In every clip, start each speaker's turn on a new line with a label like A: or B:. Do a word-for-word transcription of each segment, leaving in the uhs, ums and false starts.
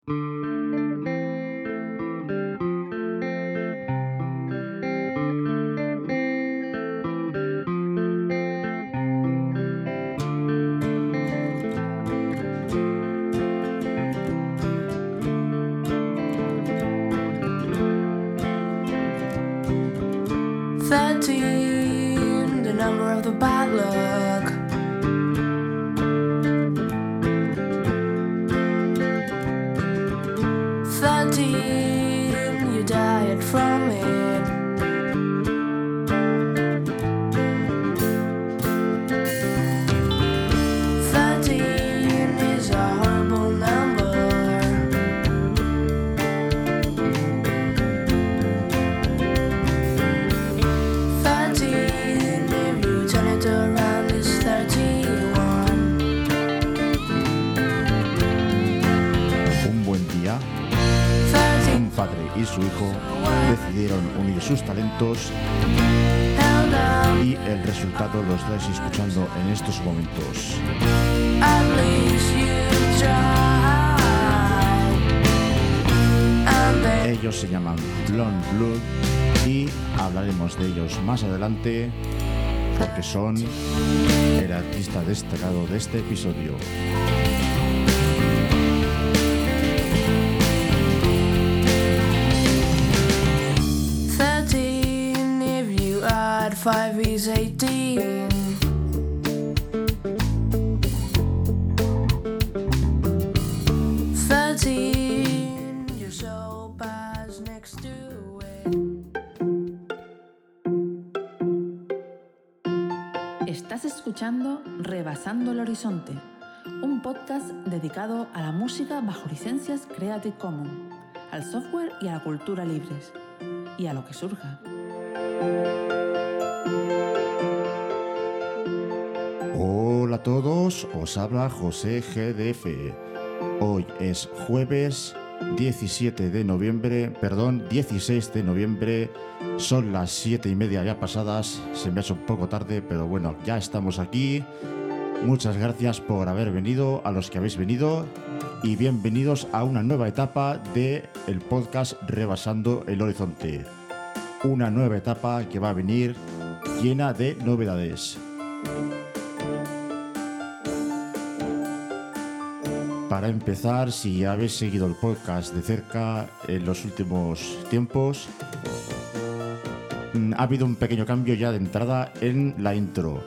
A: Thirteen, the number of the bad luck. Thirteen, you died from it. Thirteen is a horrible number. Thirteen, if you turn it around, it's thirty-one.
B: Un buen día, un padre y su hijo decidieron unir sus talentos
A: Held up,
B: y el resultado lo estáis escuchando en estos momentos.
A: at least you tried. And then
B: Ellos se llaman Blonde Blood y hablaremos de ellos más adelante porque son el artista destacado de este episodio.
A: thirteen, if you add five is eighteen. Thirteen, your soul pass next to it.
C: Estás escuchando Rebasando el Horizonte, un podcast dedicado a la música bajo licencias Creative Commons, al software y a la cultura libres, y a lo que surja.
B: Hola a todos, os habla José G D F. Hoy es jueves diecisiete de noviembre, perdón, dieciséis de noviembre. Son las siete y media ya pasadas, se me ha hecho un poco tarde, pero bueno, ya estamos aquí. Muchas gracias por haber venido, a los que habéis venido, y bienvenidos a una nueva etapa de el podcast Rebasando el Horizonte. Una nueva etapa que va a venir llena de novedades. Para empezar, si habéis seguido el podcast de cerca en los últimos tiempos, ha habido un pequeño cambio ya de entrada en la intro.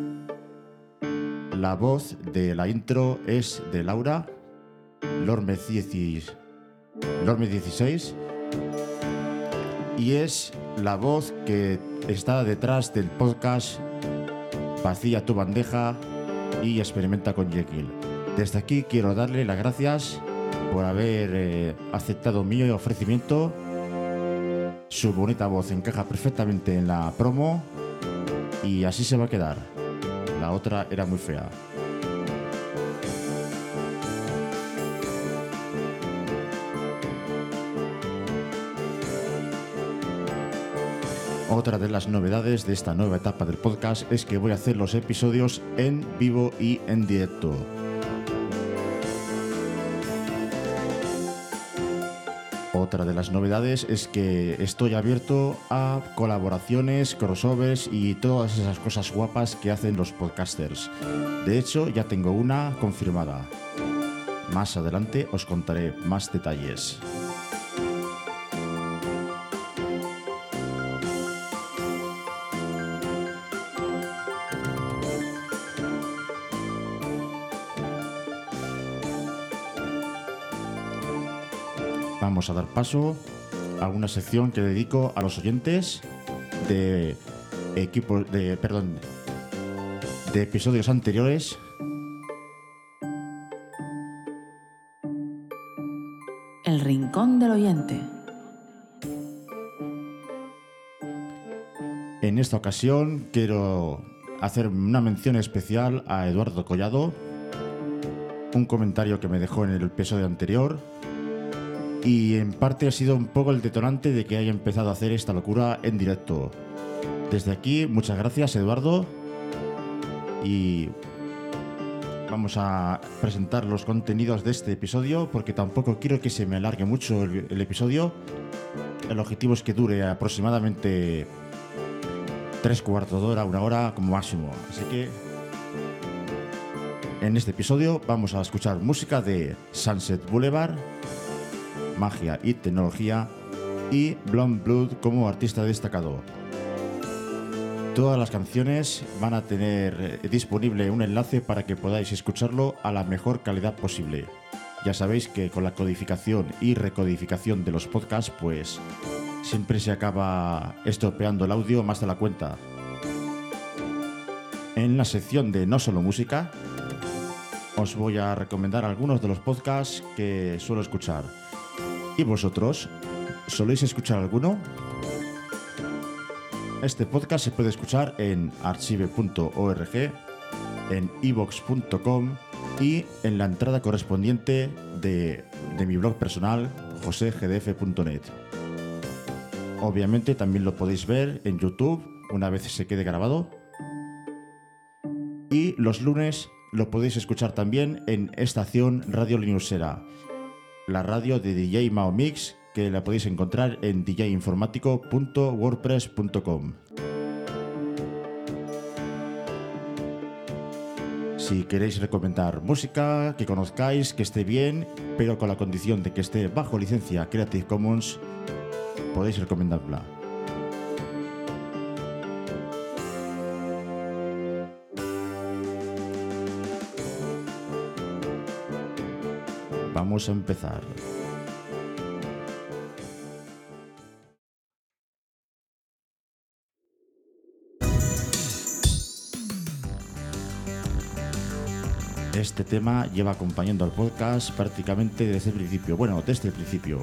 B: La voz de la intro es de Laura, Lormez dieciséis, y es la voz que está detrás del podcast Vacía tu bandeja y experimenta con Jekyll. Desde aquí quiero darle las gracias por haber eh, aceptado mi ofrecimiento. Su bonita voz encaja perfectamente en la promo y así se va a quedar. La otra era muy fea. Otra de las novedades de esta nueva etapa del podcast es que voy a hacer los episodios en vivo y en directo. Otra de las novedades es que estoy abierto a colaboraciones, crossovers y todas esas cosas guapas que hacen los podcasters. De hecho, ya tengo una confirmada. Más adelante os contaré más detalles. Vamos a dar paso a una sección que dedico a los oyentes de equipos de perdón de episodios anteriores.
C: El Rincón del Oyente.
B: En esta ocasión quiero hacer una mención especial a Eduardo Collado, un comentario que me dejó en el episodio anterior. Y en parte ha sido un poco el detonante de que haya empezado a hacer esta locura en directo. Desde aquí, muchas gracias, Eduardo. Y vamos a presentar los contenidos de este episodio porque tampoco quiero que se me alargue mucho el, el episodio. El objetivo es que dure aproximadamente tres cuartos de hora, una hora como máximo. Así que en este episodio vamos a escuchar música de Sunset Boulevard, Magia y Tecnología y Blonde Blood como artista destacado. Todas las canciones van a tener disponible un enlace para que podáis escucharlo a la mejor calidad posible. Ya sabéis que con la codificación y recodificación de los podcasts, pues siempre se acaba estropeando el audio más de la cuenta. En la sección de No Solo Música, os voy a recomendar algunos de los podcasts que suelo escuchar. ¿Y vosotros? ¿Soléis escuchar alguno? Este podcast se puede escuchar en archive punto org, en ivox punto com y en la entrada correspondiente de, de mi blog personal, jose g d f punto net. Obviamente también lo podéis ver en YouTube una vez se quede grabado. Y los lunes lo podéis escuchar también en Estación Radio Linuxera, la radio de D J Mao Mix, que la podéis encontrar en d j informático punto wordpress punto com. Si queréis recomendar música que conozcáis, que esté bien, pero con la condición de que esté bajo licencia Creative Commons, podéis recomendarla. Vamos a empezar. Este tema lleva acompañando al podcast prácticamente desde el principio. Bueno, desde el principio.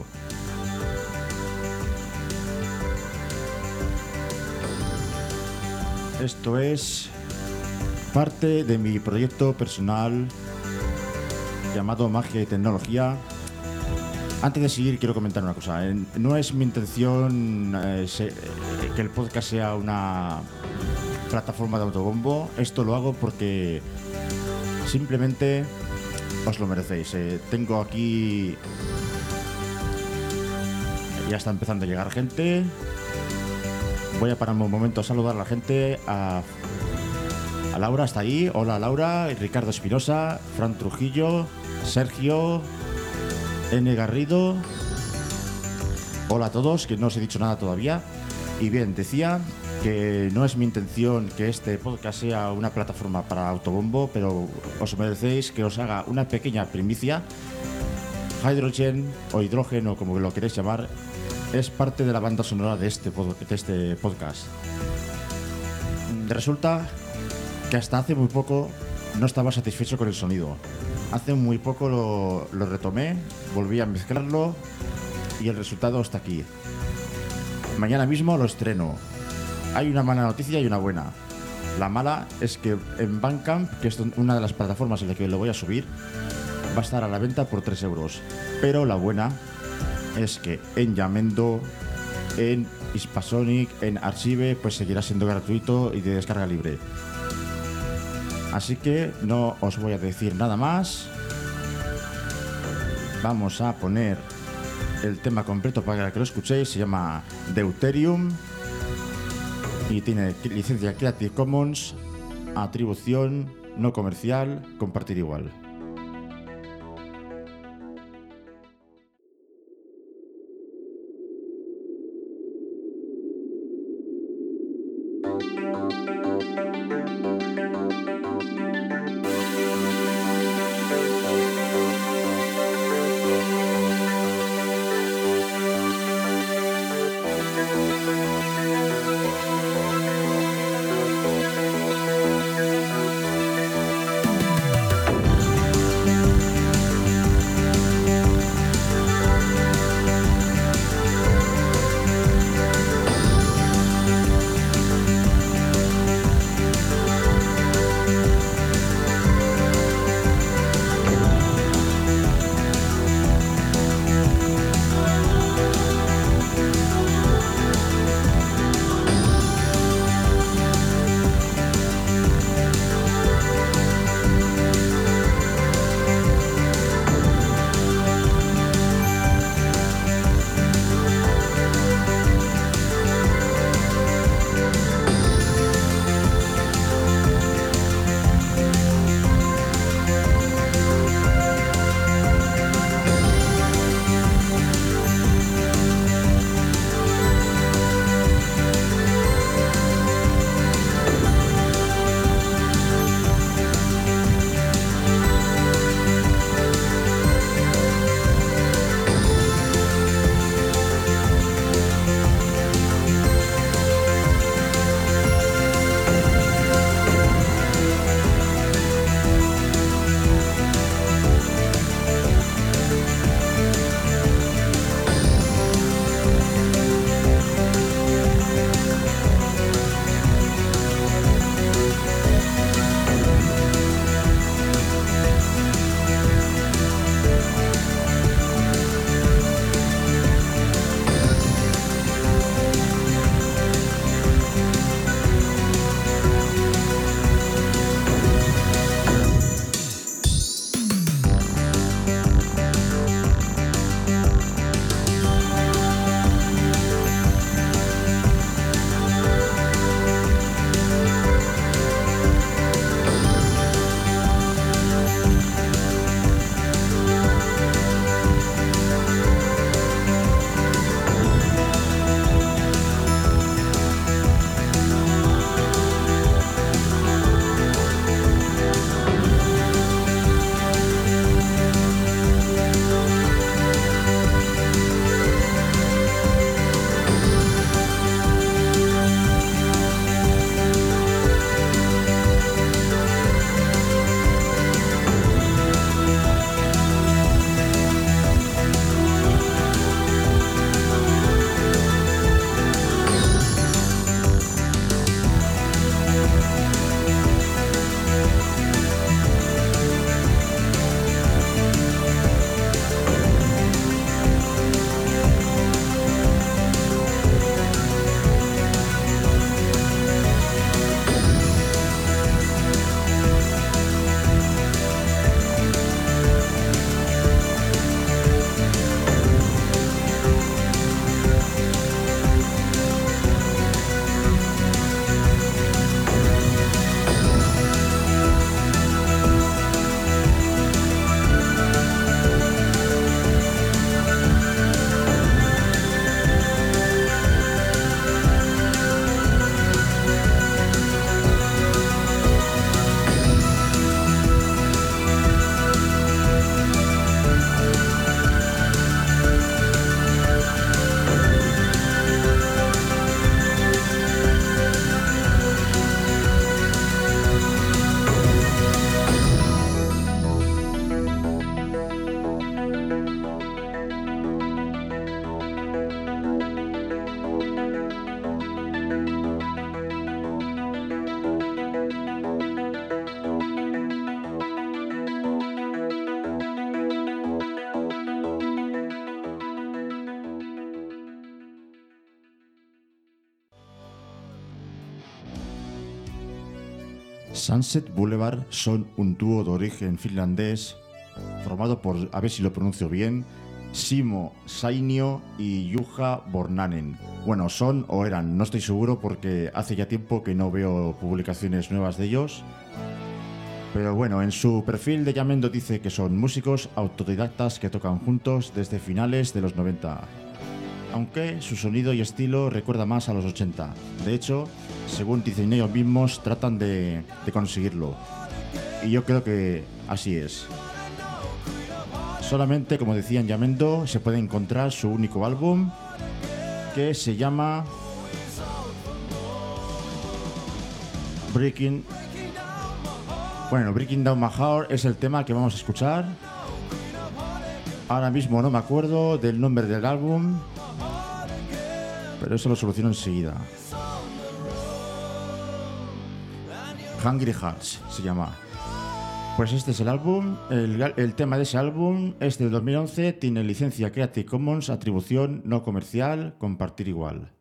B: Esto es parte de mi proyecto personal llamado Magia y Tecnología. Antes de seguir, quiero comentar una cosa. No es mi intención eh, se, que el podcast sea una plataforma de autobombo. Esto lo hago porque simplemente os lo merecéis. Eh, tengo aquí... Ya está empezando a llegar gente. Voy a pararme un momento a saludar a la gente. A, a Laura, está ahí. Hola Laura, Ricardo Espinosa, Fran Trujillo, Sergio, N. Garrido. Hola a todos, que no os he dicho nada todavía. Y bien, decía que no es mi intención que este podcast sea una plataforma para autobombo, pero os merecéis que os haga una pequeña primicia. Hydrogen o Hidrógeno, como lo queréis llamar, es parte de la banda sonora de este, de este podcast. Resulta que hasta hace muy poco no estaba satisfecho con el sonido. Hace muy poco lo, lo retomé, volví a mezclarlo y el resultado está aquí. Mañana mismo lo estreno. Hay una mala noticia y una buena. La mala es que en Bandcamp, que es una de las plataformas en la que lo voy a subir, va a estar a la venta por tres euros. Pero la buena es que en Yamendo, en Hispasonic, en Archive, pues seguirá siendo gratuito y de descarga libre. Así que no os voy a decir nada más. Vamos a poner el tema completo para que lo escuchéis. Se llama Deuterium y tiene licencia Creative Commons, atribución no comercial, compartir igual. Sunset Boulevard son un dúo de origen finlandés formado por, a ver si lo pronuncio bien, Simo Sainio y Juha Bornanen. Bueno, son o eran, no estoy seguro porque hace ya tiempo que no veo publicaciones nuevas de ellos. Pero bueno, en su perfil de Yamendo dice que son músicos autodidactas que tocan juntos desde finales de los noventa. Aunque su sonido y estilo recuerda más a los ochenta. De hecho, según dicen ellos mismos, tratan de, de conseguirlo. Y yo creo que así es. Solamente, como decía en Yamendo, se puede encontrar su único álbum, que se llama Breaking... Bueno, Breaking Down My Heart es el tema que vamos a escuchar. Ahora mismo no me acuerdo del nombre del álbum, pero eso lo soluciono enseguida. Hungry Hearts se llama. Pues este es el álbum. El, el tema de ese álbum es del dos mil once. Tiene licencia Creative Commons, atribución no comercial, compartir igual.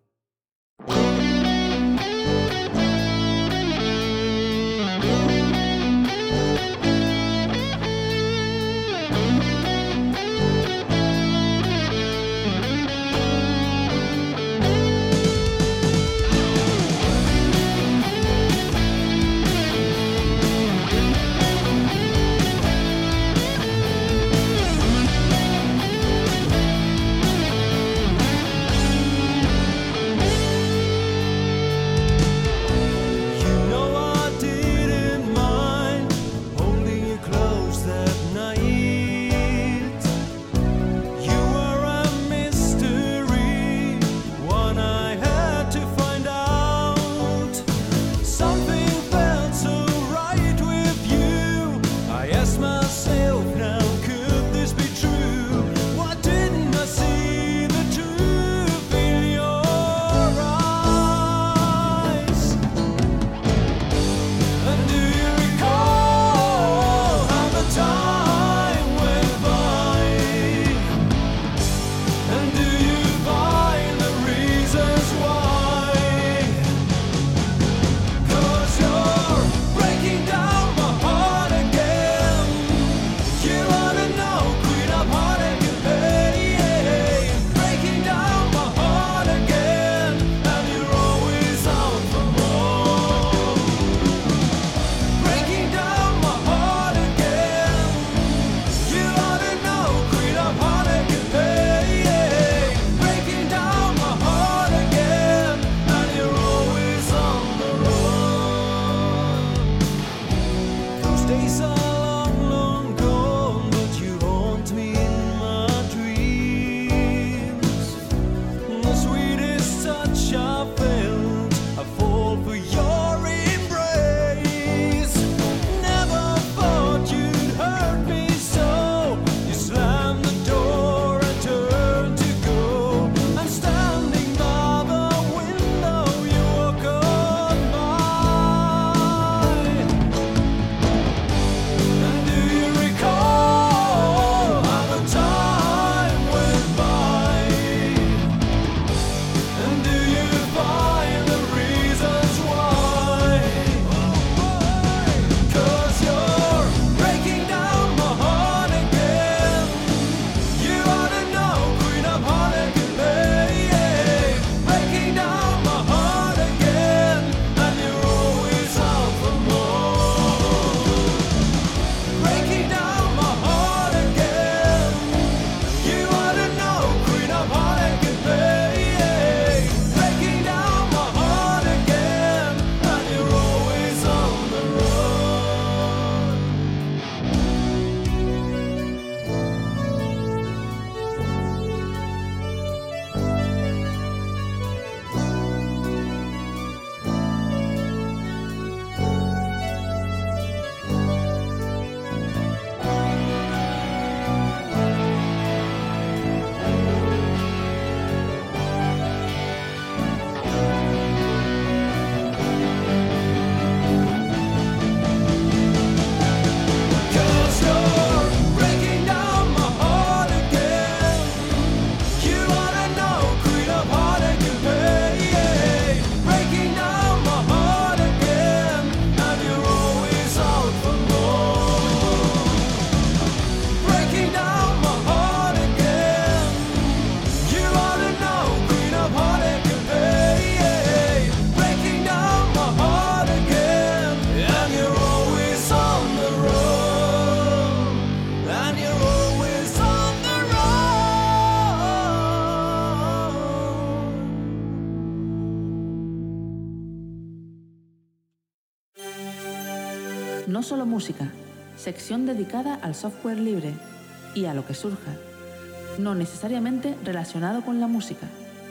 C: No Solo Música, sección dedicada al software libre y a lo que surja, no necesariamente relacionado con la música.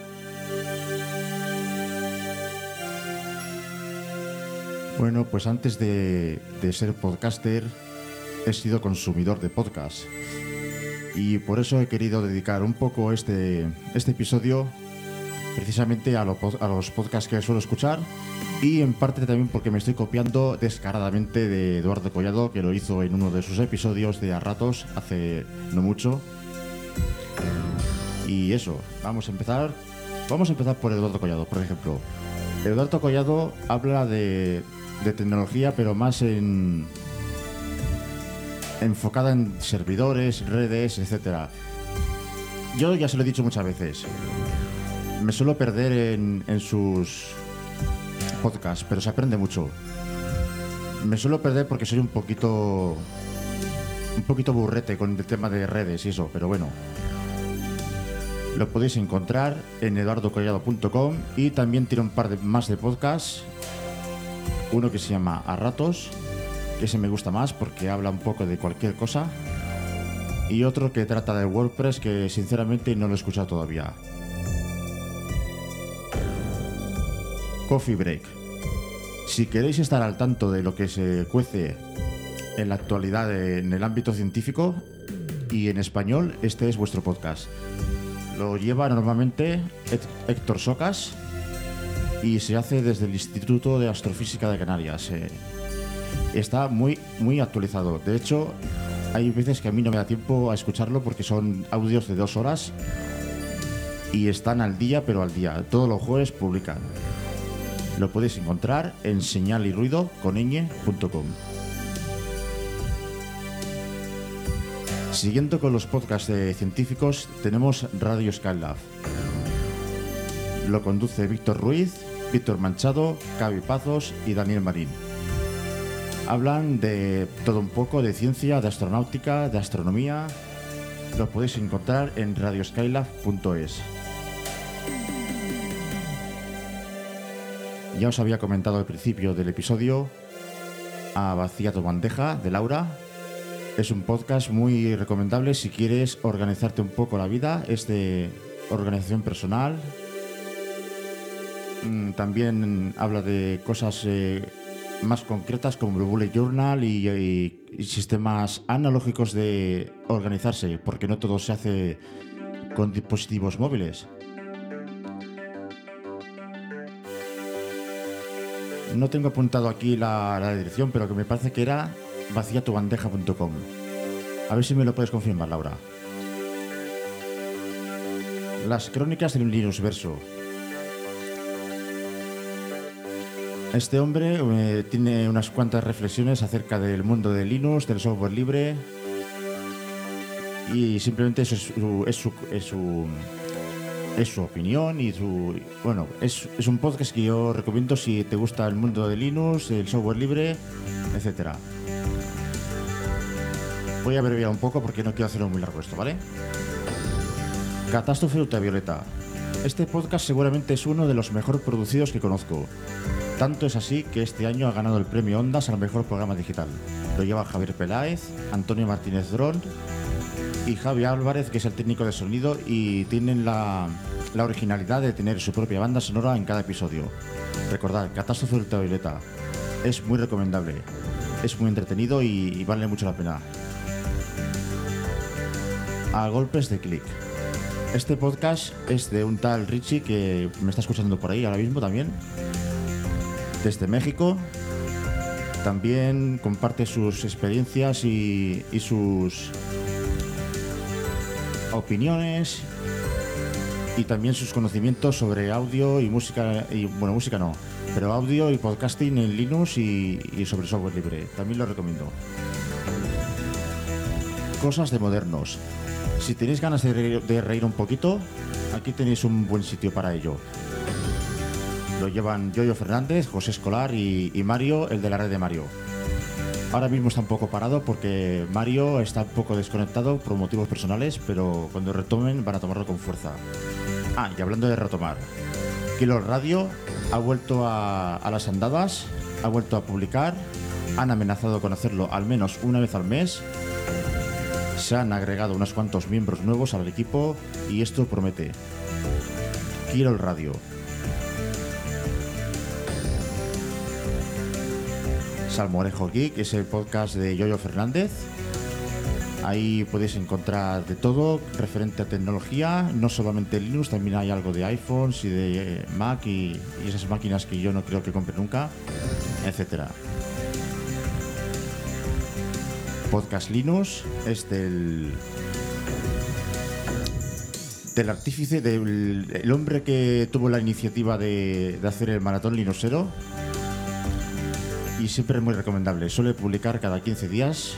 B: Bueno, pues antes de, de ser podcaster, he sido consumidor de podcast. Y por eso he querido dedicar un poco este, este episodio precisamente a, lo, a los podcasts que suelo escuchar, y en parte también porque me estoy copiando descaradamente de Eduardo Collado, que lo hizo en uno de sus episodios de A Ratos hace no mucho. Y eso, vamos a empezar. Vamos a empezar por Eduardo Collado, por ejemplo. Eduardo Collado habla de, de tecnología, pero más en enfocada en servidores, redes, etcétera. Yo ya se lo he dicho muchas veces. Me suelo perder en, en sus podcasts, pero se aprende mucho. Me suelo perder porque soy un poquito un poquito burrete con el tema de redes y eso, pero bueno. Lo podéis encontrar en eduardo collado punto com, y también tiene un par de, más de podcasts. Uno que se llama A Ratos, que ese me gusta más porque habla un poco de cualquier cosa. Y otro que trata de WordPress, que sinceramente no lo he escuchado todavía. Coffee Break. Si queréis estar al tanto de lo que se cuece en la actualidad en el ámbito científico y en español, este es vuestro podcast. Lo lleva normalmente Héctor Socas y se hace desde el Instituto de Astrofísica de Canarias. Eh, está muy, muy actualizado. De hecho, hay veces que a mí no me da tiempo a escucharlo porque son audios de dos horas y están al día, pero al día. Todos los jueves publican. Lo podéis encontrar en señal y ruido con ñ punto com. Siguiendo con los podcasts de científicos, tenemos Radio Skylab. Lo conduce Víctor Ruiz, Víctor Manchado, Cavi Pazos y Daniel Marín. Hablan de todo un poco de ciencia, de astronáutica, de astronomía. Lo podéis encontrar en radio skylab punto es. Ya os había comentado al principio del episodio a Vacía tu bandeja, de Laura. Es un podcast muy recomendable si quieres organizarte un poco la vida. Es de organización personal. También habla de cosas eh, más concretas como el bullet journal y, y, y sistemas analógicos de organizarse, porque no todo se hace con dispositivos móviles. No tengo apuntado aquí la, la dirección, pero que me parece que era vacía tu bandeja punto com. A ver si me lo puedes confirmar, Laura. Las crónicas del Linux Verso. Este hombre eh, tiene unas cuantas reflexiones acerca del mundo de Linux, del software libre, y simplemente eso es su, es su, es su, es su opinión y su... Bueno, es, es un podcast que yo recomiendo si te gusta el mundo de Linux, el software libre, etcétera. Voy a abreviar un poco porque no quiero hacerlo muy largo esto, ¿vale? Catástrofe Ultravioleta. Este podcast seguramente es uno de los mejor producidos que conozco. Tanto es así que este año ha ganado el premio Ondas al mejor programa digital. Lo lleva Javier Peláez, Antonio Martínez Dron y Javi Álvarez, que es el técnico de sonido, y tienen la, la originalidad de tener su propia banda sonora en cada episodio. Recordad, Catástrofe Ultravioleta. Es muy recomendable. Es muy entretenido y, y vale mucho la pena. A golpes de clic. Este podcast es de un tal Richie que me está escuchando por ahí ahora mismo también, desde México. También comparte sus experiencias y, y sus opiniones y también sus conocimientos sobre audio y música, y bueno, música no, pero audio y podcasting en Linux y, y sobre software libre. También lo recomiendo. Cosas de modernos. Si tenéis ganas de reír, de reír un poquito, aquí tenéis un buen sitio para ello. Lo llevan Yoyo Fernández, José Escolar y, y Mario, el de la red de Mario. Ahora mismo está un poco parado porque Mario está un poco desconectado por motivos personales, pero cuando retomen van a tomarlo con fuerza. Ah, y hablando de retomar, Kilo Radio ha vuelto a, a las andadas, ha vuelto a publicar han amenazado con hacerlo al menos una vez al mes. Se han agregado unos cuantos miembros nuevos al equipo y esto promete. Quiero el radio. Salmorejo Geek es el podcast de Yoyo Fernández. Ahí podéis encontrar de todo referente a tecnología, no solamente Linux, también hay algo de iPhones y de Mac y, y esas máquinas que yo no creo que compre nunca, etcétera. Podcast Linux es del del artífice, del el hombre que tuvo la iniciativa de, de hacer el maratón linuxero, y siempre es muy recomendable. Suele publicar cada quince días.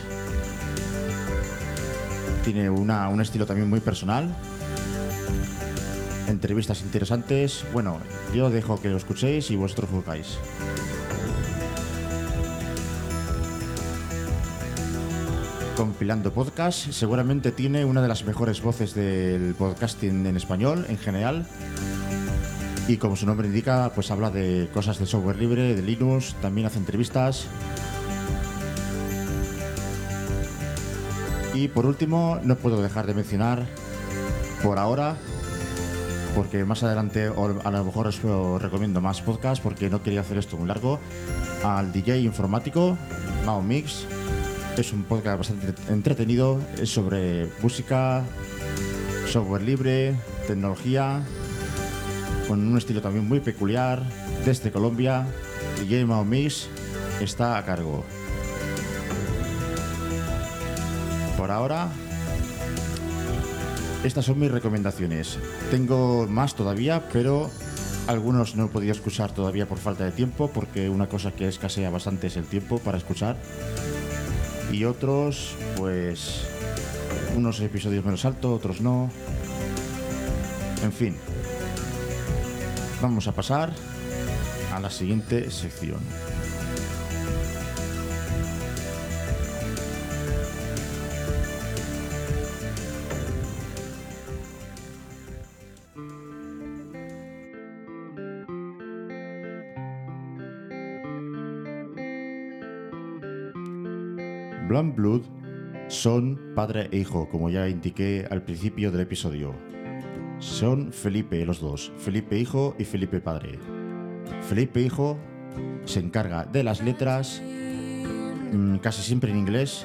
B: Tiene una, un estilo también muy personal. Entrevistas interesantes. Bueno, yo dejo que lo escuchéis y vosotros juzgáis. Compilando podcast, seguramente tiene una de las mejores voces del podcasting en español en general. Y como su nombre indica, pues habla de cosas de software libre, de Linux, también hace entrevistas. Y por último, no puedo dejar de mencionar, por ahora, porque más adelante o a lo mejor os recomiendo más podcasts, porque no quería hacer esto muy largo, al D J informático, Mao Mix. Es un podcast bastante entretenido, es sobre música, software libre, tecnología, con un estilo también muy peculiar, desde Colombia. D J Mao Mix está a cargo. Por ahora, estas son mis recomendaciones. Tengo más todavía, pero algunos no he podido escuchar todavía por falta de tiempo, porque una cosa que escasea bastante es el tiempo para escuchar. Y otros, pues, unos episodios me los salto, otros no. En fin, vamos a pasar a la siguiente sección. Blanc Blood son padre e hijo, como ya indiqué al principio del episodio. Son Felipe los dos, Felipe hijo y Felipe padre. Felipe hijo se encarga de las letras, mmm, casi siempre en inglés,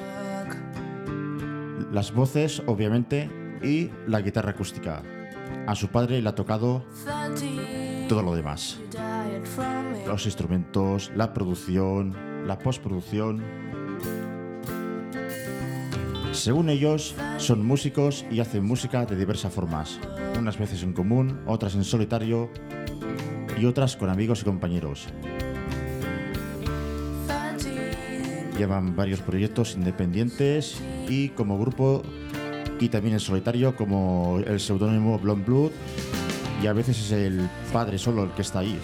B: las voces, obviamente, y la guitarra acústica. A su padre le ha tocado todo lo demás. Los instrumentos, la producción, la postproducción. Según ellos, son músicos y hacen música de diversas formas, unas veces en común, otras en solitario y otras con amigos y compañeros. Llevan varios proyectos independientes y como grupo, y también en solitario, como el seudónimo Blanc Blood, y a veces es el padre solo el que está ahí.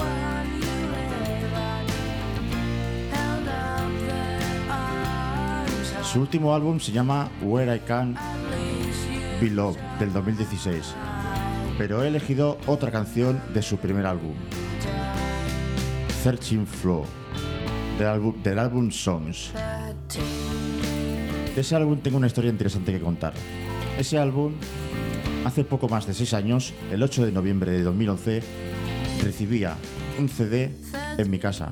B: Su último álbum se llama Where I Can Be Loved, del dos mil dieciséis, pero he elegido otra canción de su primer álbum, Searching Flow, del álbum, del álbum Songs. De ese álbum tengo una historia interesante que contar. Ese álbum, hace poco más de seis años, el ocho de noviembre de dos mil once, recibía un C D en mi casa.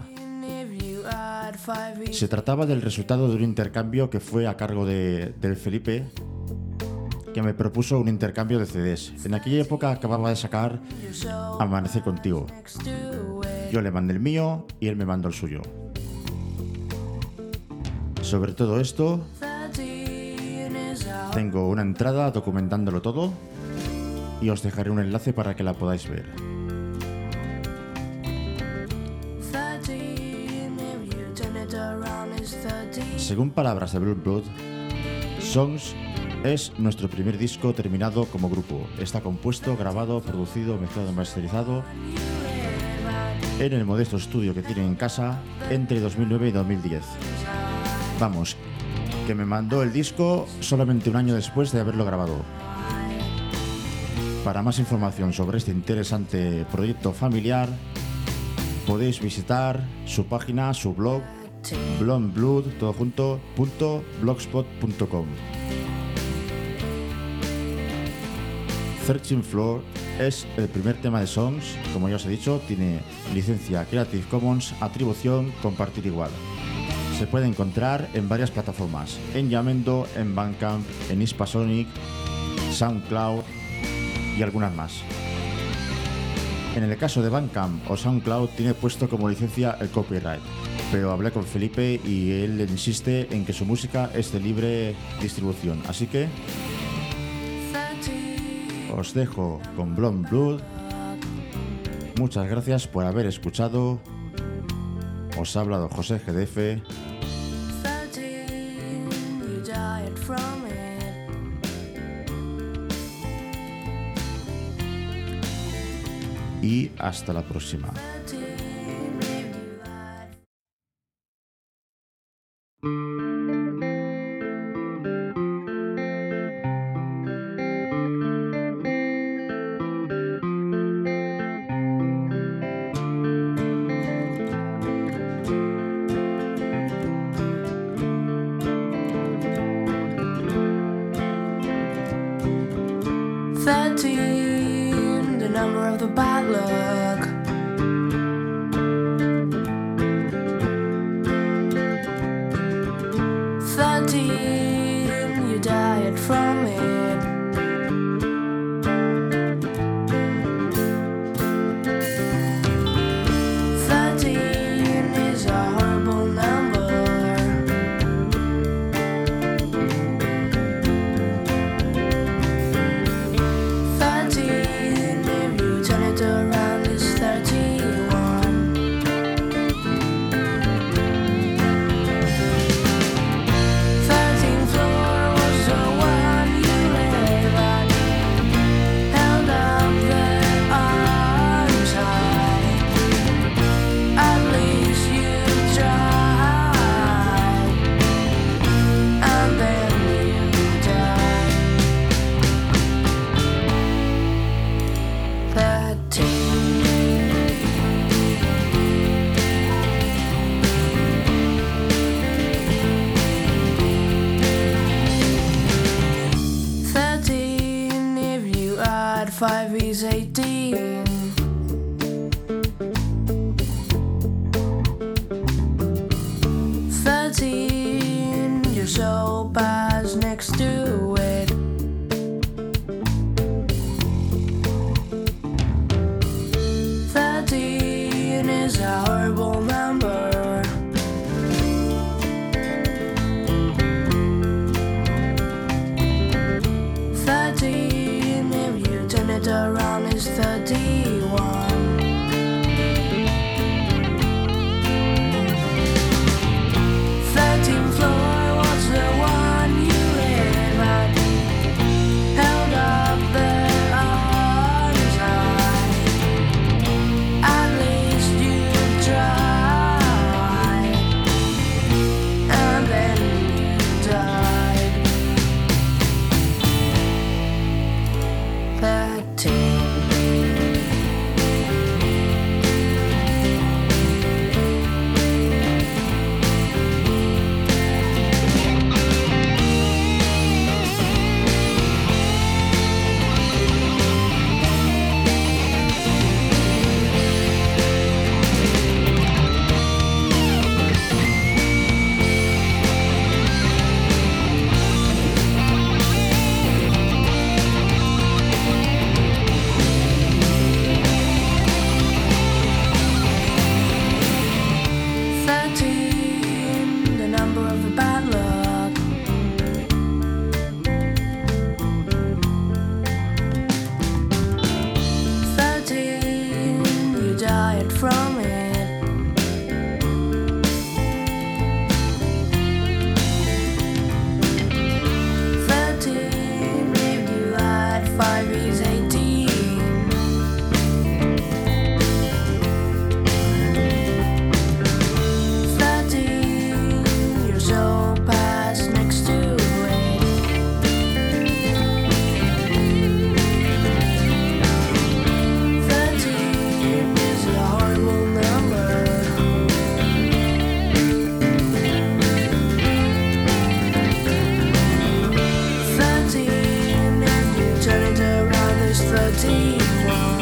B: Se trataba del resultado de un intercambio que fue a cargo de, del Felipe, que me propuso un intercambio de C Ds. En aquella época acababa de sacar Amanecer Contigo. Yo le mandé el mío y él me mandó el suyo. Sobre todo esto, tengo una entrada documentándolo todo y os dejaré un enlace para que la podáis ver. Según palabras de Blanc Blood, Songs es nuestro primer disco terminado como grupo. Está compuesto, grabado, producido, mezclado y masterizado en el modesto estudio que tienen en casa entre dos mil nueve y dos mil diez. Vamos, que me mandó el disco solamente un año después de haberlo grabado. Para más información sobre este interesante proyecto familiar, podéis visitar su página, su blog, blondblood, todo junto, punto blogspot punto com. thirteenth Floor es el primer tema de Songs, como ya os he dicho, tiene licencia Creative Commons, atribución, compartir igual. Se puede encontrar en varias plataformas, en Yamendo, en Bandcamp, en Hispasonic, SoundCloud y algunas más. En el caso de Bandcamp o SoundCloud tiene puesto como licencia el copyright, pero hablé con Felipe y él insiste en que su música es de libre distribución, así que os dejo con Blonde Blood. Muchas gracias por haber escuchado. Os ha hablado José G D F. Y hasta la próxima.
A: thirteen, the number of the bad luck. thirteen, you died from it. thirteen is a horrible number. Five is eighteen. Thirteen, your soul pass next to it. Thirteen is a horrible number. Thirteen, if you turn it around, is thirty-one. Thirteenth floor was the one you live at. Held up their arms high. At least you tried. And then you died. Thirteen. is thirty-one.